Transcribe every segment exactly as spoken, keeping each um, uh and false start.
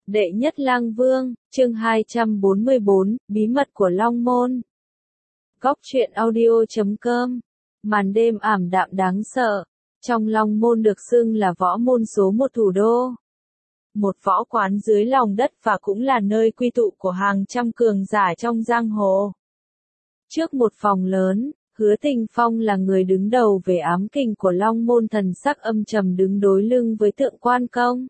Đệ nhất lang vương, chương hai trăm bốn mươi bốn, bí mật của Long Môn. Góc truyện audio chấm com. Màn đêm ảm đạm đáng sợ. Trong Long Môn được xưng là võ môn số một thủ đô. Một võ quán dưới lòng đất và cũng là nơi quy tụ của hàng trăm cường giả trong giang hồ. Trước một phòng lớn, Hứa Tình Phong là người đứng đầu về ám kình của Long Môn, thần sắc âm trầm đứng đối lưng với Thượng Quan Công.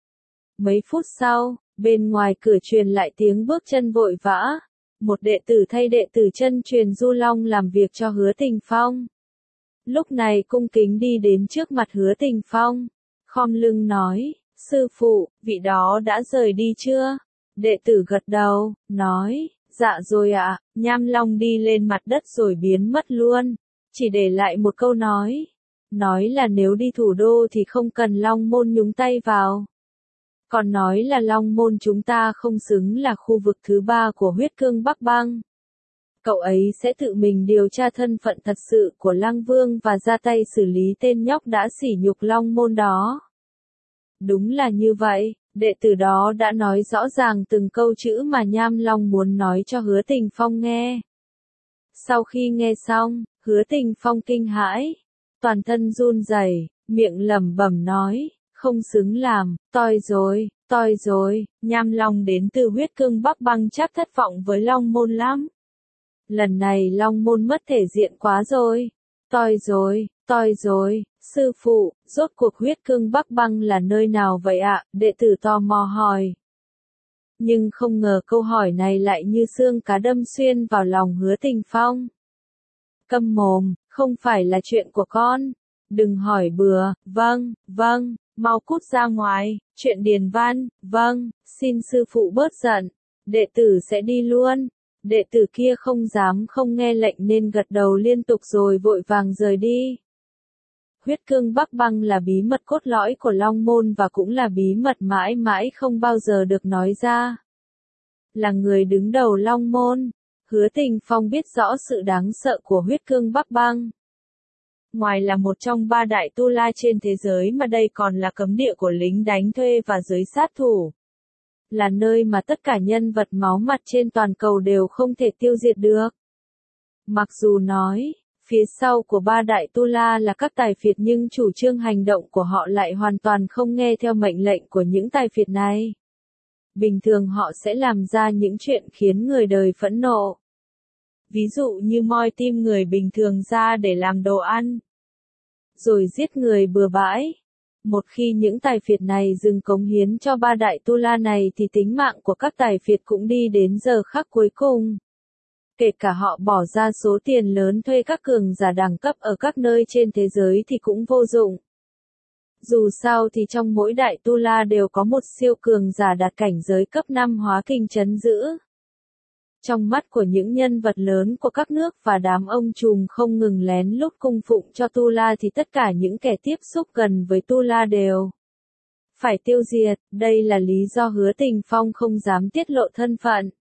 Mấy phút sau, bên ngoài cửa truyền lại tiếng bước chân vội vã. Một đệ tử thay đệ tử chân truyền Du Long làm việc cho Hứa Tình Phong. Lúc này cung kính đi đến trước mặt Hứa Tình Phong, khom lưng nói, sư phụ, vị đó đã rời đi chưa? Đệ tử gật đầu, nói, dạ rồi ạ. Nham Long đi lên mặt đất rồi biến mất luôn, chỉ để lại một câu nói. Nói là nếu đi thủ đô thì không cần Long Môn nhúng tay vào. Còn nói là Long Môn chúng ta không xứng là khu vực thứ ba của huyết cương Bắc Băng. Cậu ấy sẽ tự mình điều tra thân phận thật sự của Lăng Vương và ra tay xử lý tên nhóc đã sỉ nhục Long Môn đó. Đúng là như vậy, đệ tử đó đã nói rõ ràng từng câu chữ mà Nham Long muốn nói cho Hứa Tình Phong nghe. Sau khi nghe xong, Hứa Tình Phong kinh hãi, toàn thân run rẩy, miệng lẩm bẩm nói, không xứng làm, toi rồi, toi rồi. Nham Long đến từ huyết cương Bắc Băng chắc thất vọng với Long Môn lắm. Lần này Long Môn mất thể diện quá rồi, toi rồi, toi rồi. Sư phụ, rốt cuộc huyết cương Bắc Băng là nơi nào vậy ạ? Đệ tử tò mò hỏi. Nhưng không ngờ câu hỏi này lại như xương cá đâm xuyên vào lòng Hứa Tình Phong. Câm mồm, không phải là chuyện của con. Đừng hỏi bừa, vâng, vâng, mau cút ra ngoài, chuyện điền văn, vâng, xin sư phụ bớt giận, đệ tử sẽ đi luôn. Đệ tử kia không dám không nghe lệnh nên gật đầu liên tục rồi vội vàng rời đi. Huyết cương Bắc Băng là bí mật cốt lõi của Long Môn và cũng là bí mật mãi mãi không bao giờ được nói ra. Là người đứng đầu Long Môn, Hứa Tình Phong biết rõ sự đáng sợ của huyết cương Bắc Băng. Ngoài là một trong ba đại tu la trên thế giới mà đây còn là cấm địa của lính đánh thuê và giới sát thủ. Là nơi mà tất cả nhân vật máu mặt trên toàn cầu đều không thể tiêu diệt được. Mặc dù nói, phía sau của ba đại tu la là các tài phiệt nhưng chủ trương hành động của họ lại hoàn toàn không nghe theo mệnh lệnh của những tài phiệt này. Bình thường họ sẽ làm ra những chuyện khiến người đời phẫn nộ. Ví dụ như moi tim người bình thường ra để làm đồ ăn. Rồi giết người bừa bãi. Một khi những tài phiệt này dừng cống hiến cho ba đại tu la này thì tính mạng của các tài phiệt cũng đi đến giờ khắc cuối cùng. Kể cả họ bỏ ra số tiền lớn thuê các cường giả đẳng cấp ở các nơi trên thế giới thì cũng vô dụng. Dù sao thì trong mỗi đại tu la đều có một siêu cường giả đạt cảnh giới cấp năm hóa kình trấn giữ. Trong mắt của những nhân vật lớn của các nước và đám ông trùm không ngừng lén lút cung phụng cho tu la thì tất cả những kẻ tiếp xúc gần với tu la đều phải tiêu diệt. Đây là lý do Hứa Tình Phong không dám tiết lộ thân phận.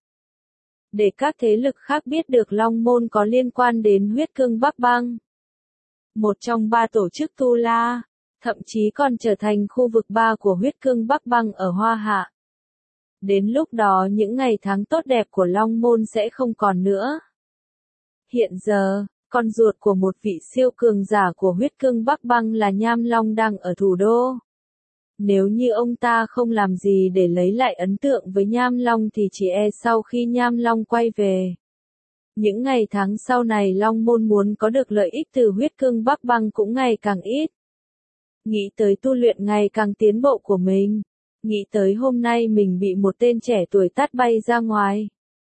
Để các thế lực khác biết được Long Môn có liên quan đến huyết cương Bắc Băng. Một trong ba tổ chức tu la, thậm chí còn trở thành khu vực ba của huyết cương Bắc Băng ở Hoa Hạ. Đến lúc đó những ngày tháng tốt đẹp của Long Môn sẽ không còn nữa. Hiện giờ, con ruột của một vị siêu cường giả của huyết cương Bắc Băng là Nham Long đang ở thủ đô. Nếu như ông ta không làm gì để lấy lại ấn tượng với Nham Long thì chỉ e sau khi Nham Long quay về. Những ngày tháng sau này Long Môn muốn có được lợi ích từ huyết cương Bắc Băng cũng ngày càng ít. Nghĩ tới tu luyện ngày càng tiến bộ của mình. Nghĩ tới hôm nay mình bị một tên trẻ tuổi tát bay ra ngoài.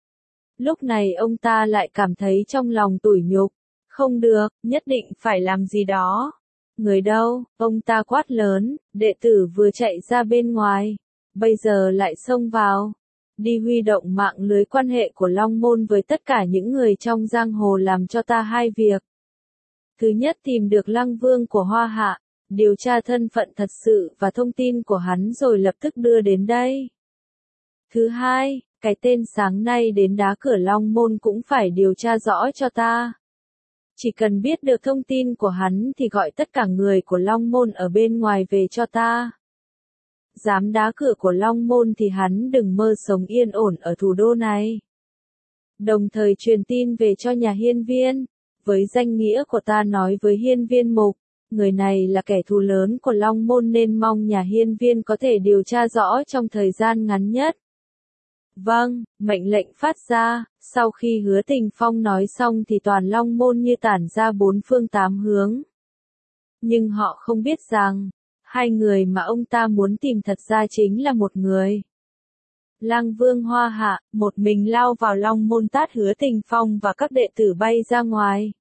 Lúc này ông ta lại cảm thấy trong lòng tủi nhục. Không được, nhất định phải làm gì đó. Người đâu? Ông ta quát lớn, đệ tử vừa chạy ra bên ngoài. Bây giờ lại xông vào. Đi huy động mạng lưới quan hệ của Long Môn với tất cả những người trong giang hồ làm cho ta hai việc. Thứ nhất tìm được Lăng Vương của Hoa Hạ. Điều tra thân phận thật sự và thông tin của hắn rồi lập tức đưa đến đây. Thứ hai, cái tên sáng nay đến đá cửa Long Môn cũng phải điều tra rõ cho ta. Chỉ cần biết được thông tin của hắn thì gọi tất cả người của Long Môn ở bên ngoài về cho ta. dám đá cửa của Long Môn thì hắn đừng mơ sống yên ổn ở thủ đô này. Đồng thời truyền tin về cho nhà hiên viên, với danh nghĩa của ta nói với hiên viên mục, người này là kẻ thù lớn của Long Môn nên mong nhà hiên viên có thể điều tra rõ trong thời gian ngắn nhất. Vâng, mệnh lệnh phát ra, sau khi Hứa Tình Phong nói xong thì toàn Long Môn như tản ra bốn phương tám hướng. Nhưng họ không biết rằng, hai người mà ông ta muốn tìm thật ra chính là một người. Lang Vương Hoa Hạ, một mình lao vào Long Môn tát Hứa Tình Phong và các đệ tử bay ra ngoài.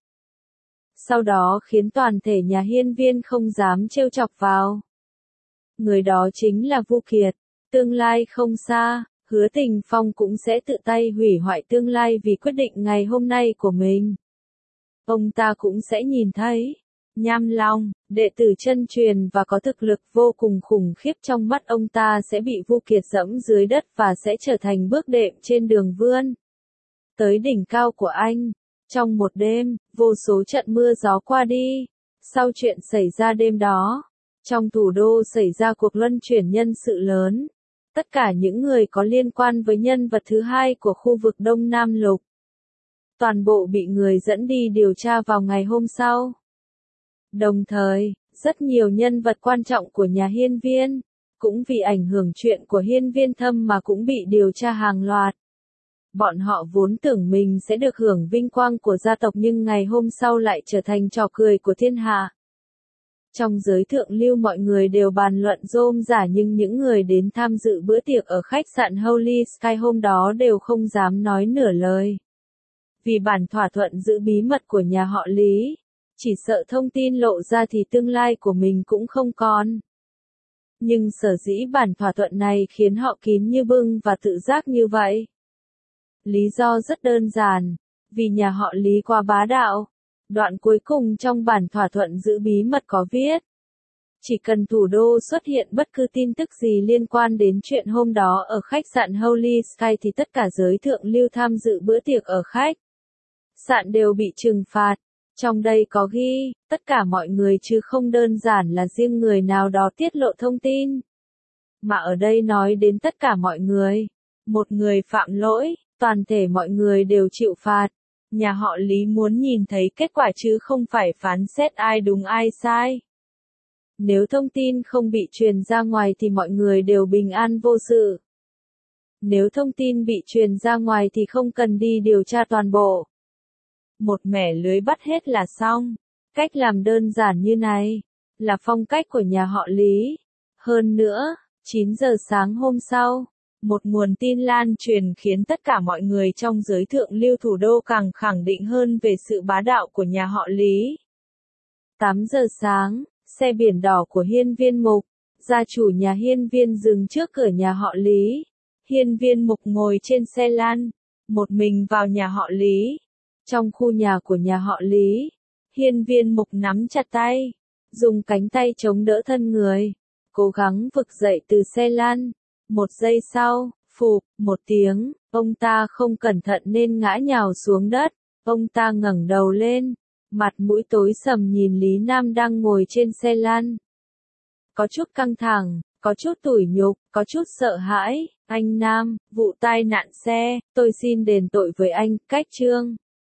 Sau đó khiến toàn thể nhà hiên viên không dám trêu chọc vào. Người đó chính là Vu Kiệt, tương lai không xa. Hứa Tình Phong cũng sẽ tự tay hủy hoại tương lai vì quyết định ngày hôm nay của mình. Ông ta cũng sẽ nhìn thấy, Nham Long, đệ tử chân truyền và có thực lực vô cùng khủng khiếp trong mắt ông ta sẽ bị Vu Kiệt dẫm dưới đất và sẽ trở thành bước đệm trên đường vươn tới đỉnh cao của anh. Trong một đêm, vô số trận mưa gió qua đi. Sau chuyện xảy ra đêm đó, trong thủ đô xảy ra cuộc luân chuyển nhân sự lớn. Tất cả những người có liên quan với nhân vật thứ hai của khu vực Đông Nam Lục, toàn bộ bị người dẫn đi điều tra vào ngày hôm sau. Đồng thời, rất nhiều nhân vật quan trọng của nhà hiên viên, cũng vì ảnh hưởng chuyện của hiên viên thâm mà cũng bị điều tra hàng loạt. Bọn họ vốn tưởng mình sẽ được hưởng vinh quang của gia tộc nhưng ngày hôm sau lại trở thành trò cười của thiên hạ. Trong giới thượng lưu mọi người đều bàn luận rôm rả nhưng những người đến tham dự bữa tiệc ở khách sạn Holy Sky hôm đó đều không dám nói nửa lời. Vì bản thỏa thuận giữ bí mật của nhà họ Lý, chỉ sợ thông tin lộ ra thì tương lai của mình cũng không còn. Nhưng sở dĩ bản thỏa thuận này khiến họ kín như bưng và tự giác như vậy. Lý do rất đơn giản, vì nhà họ Lý quá bá đạo. Đoạn cuối cùng trong bản thỏa thuận giữ bí mật có viết. Chỉ cần thủ đô xuất hiện bất cứ tin tức gì liên quan đến chuyện hôm đó ở khách sạn Holy Sky thì tất cả giới thượng lưu tham dự bữa tiệc ở khách sạn đều bị trừng phạt. Trong đây có ghi, tất cả mọi người chứ không đơn giản là riêng người nào đó tiết lộ thông tin. Mà ở đây nói đến tất cả mọi người. Một người phạm lỗi, toàn thể mọi người đều chịu phạt. Nhà họ Lý muốn nhìn thấy kết quả chứ không phải phán xét ai đúng ai sai. Nếu thông tin không bị truyền ra ngoài thì mọi người đều bình an vô sự. Nếu thông tin bị truyền ra ngoài thì không cần đi điều tra toàn bộ. Một mẻ lưới bắt hết là xong. Cách làm đơn giản như này, là phong cách của nhà họ Lý. Hơn nữa, chín giờ sáng hôm sau, một nguồn tin lan truyền khiến tất cả mọi người trong giới thượng lưu thủ đô càng khẳng định hơn về sự bá đạo của nhà họ Lý. tám giờ sáng, xe biển đỏ của hiên viên mục, gia chủ nhà hiên viên dừng trước cửa nhà họ Lý. Hiên viên mục ngồi trên xe lan, một mình vào nhà họ Lý. Trong khu nhà của nhà họ Lý, hiên viên mục nắm chặt tay, dùng cánh tay chống đỡ thân người, cố gắng vực dậy từ xe lan. Một giây sau, phụp, một tiếng, ông ta không cẩn thận nên ngã nhào xuống đất. Ông ta ngẩng đầu lên, mặt mũi tối sầm nhìn Lý Nam đang ngồi trên xe lăn. Có chút căng thẳng, có chút tủi nhục, có chút sợ hãi. Anh Nam, vụ tai nạn xe, tôi xin đền tội với anh. Cách chương